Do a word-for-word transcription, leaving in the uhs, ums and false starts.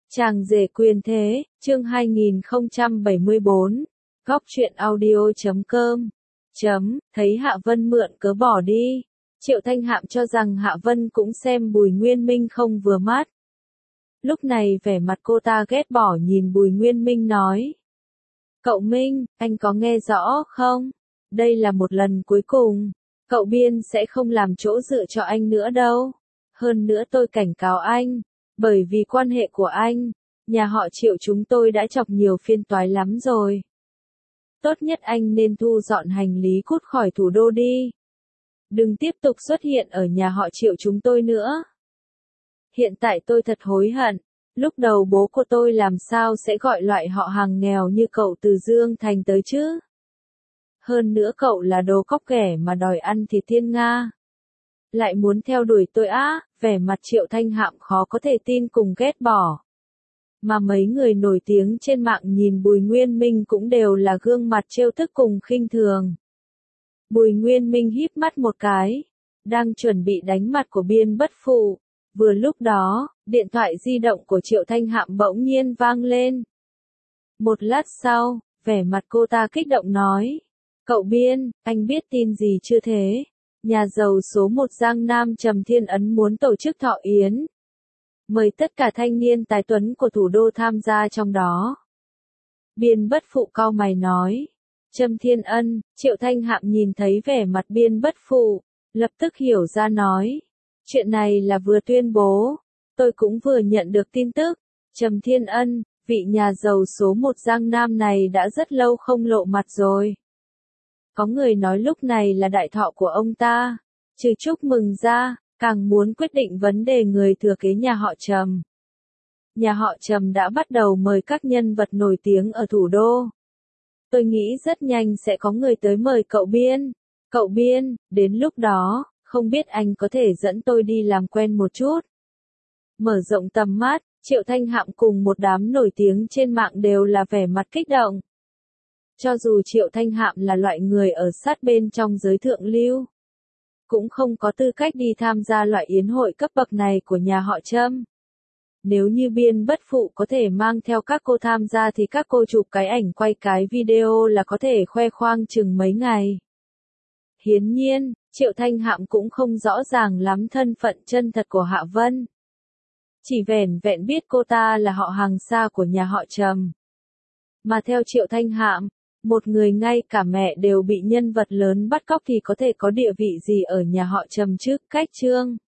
Chàng rể quyền thế, chương hai nghìn không trăm bảy mươi bốn, góc truyện audio chấm com, chấm, thấy Hạ Vân mượn cớ bỏ đi. Triệu Thanh Hạm cho rằng Hạ Vân cũng xem Bùi Nguyên Minh không vừa mắt. Lúc này vẻ mặt cô ta ghét bỏ nhìn Bùi Nguyên Minh nói. Cậu Minh, anh có nghe rõ không? Đây là một lần cuối cùng. Cậu Biên sẽ không làm chỗ dựa cho anh nữa đâu. Hơn nữa tôi cảnh cáo anh. Bởi vì quan hệ của anh, nhà họ Triệu chúng tôi đã chọc nhiều phiên toái lắm rồi. Tốt nhất anh nên thu dọn hành lý cút khỏi thủ đô đi. Đừng tiếp tục xuất hiện ở nhà họ Triệu chúng tôi nữa. Hiện tại tôi thật hối hận. Lúc đầu bố của tôi làm sao sẽ gọi loại họ hàng nghèo như cậu từ Dương Thành tới chứ? Hơn nữa cậu là đồ cóc ghẻ mà đòi ăn thịt thiên nga. Lại muốn theo đuổi tôi á, vẻ mặt Triệu Thanh Hạm khó có thể tin cùng ghét bỏ. Mà mấy người nổi tiếng trên mạng nhìn Bùi Nguyên Minh cũng đều là gương mặt trêu tức cùng khinh thường. Bùi Nguyên Minh híp mắt một cái, đang chuẩn bị đánh mặt của Biên Bất Phụ. Vừa lúc đó, điện thoại di động của Triệu Thanh Hạm bỗng nhiên vang lên. Một lát sau, vẻ mặt cô ta kích động nói. Cậu Biên, anh biết tin gì chưa thế? Nhà giàu số một Giang Nam Trầm Thiên Ấn muốn tổ chức thọ yến. Mời tất cả thanh niên tài tuấn của thủ đô tham gia trong đó. Biên Bất Phụ cau mày nói. Trầm Thiên Ân, Triệu Thanh Hạm nhìn thấy vẻ mặt Biên Bất Phụ, lập tức hiểu ra nói. Chuyện này là vừa tuyên bố, tôi cũng vừa nhận được tin tức. Trầm Thiên Ân, vị nhà giàu số một Giang Nam này đã rất lâu không lộ mặt rồi. Có người nói lúc này là đại thọ của ông ta, trừ chúc mừng ra, càng muốn quyết định vấn đề người thừa kế nhà họ Trầm. Nhà họ Trầm đã bắt đầu mời các nhân vật nổi tiếng ở thủ đô. Tôi nghĩ rất nhanh sẽ có người tới mời cậu Biên. Cậu Biên, đến lúc đó, không biết anh có thể dẫn tôi đi làm quen một chút. Mở rộng tầm mắt, Triệu Thanh Hạm cùng một đám nổi tiếng trên mạng đều là vẻ mặt kích động. Cho dù Triệu Thanh Hạm là loại người ở sát bên trong giới thượng lưu, cũng không có tư cách đi tham gia loại yến hội cấp bậc này của nhà họ Trâm. Nếu như Biên Bất Phụ có thể mang theo các cô tham gia thì các cô chụp cái ảnh quay cái video là có thể khoe khoang chừng mấy ngày. Hiển nhiên, Triệu Thanh Hạm cũng không rõ ràng lắm thân phận chân thật của Hạ Vân. Chỉ vẻn vẹn biết cô ta là họ hàng xa của nhà họ Trầm. Mà theo Triệu Thanh Hạm, một người ngay cả mẹ đều bị nhân vật lớn bắt cóc thì có thể có địa vị gì ở nhà họ Trầm chứ, cách chương.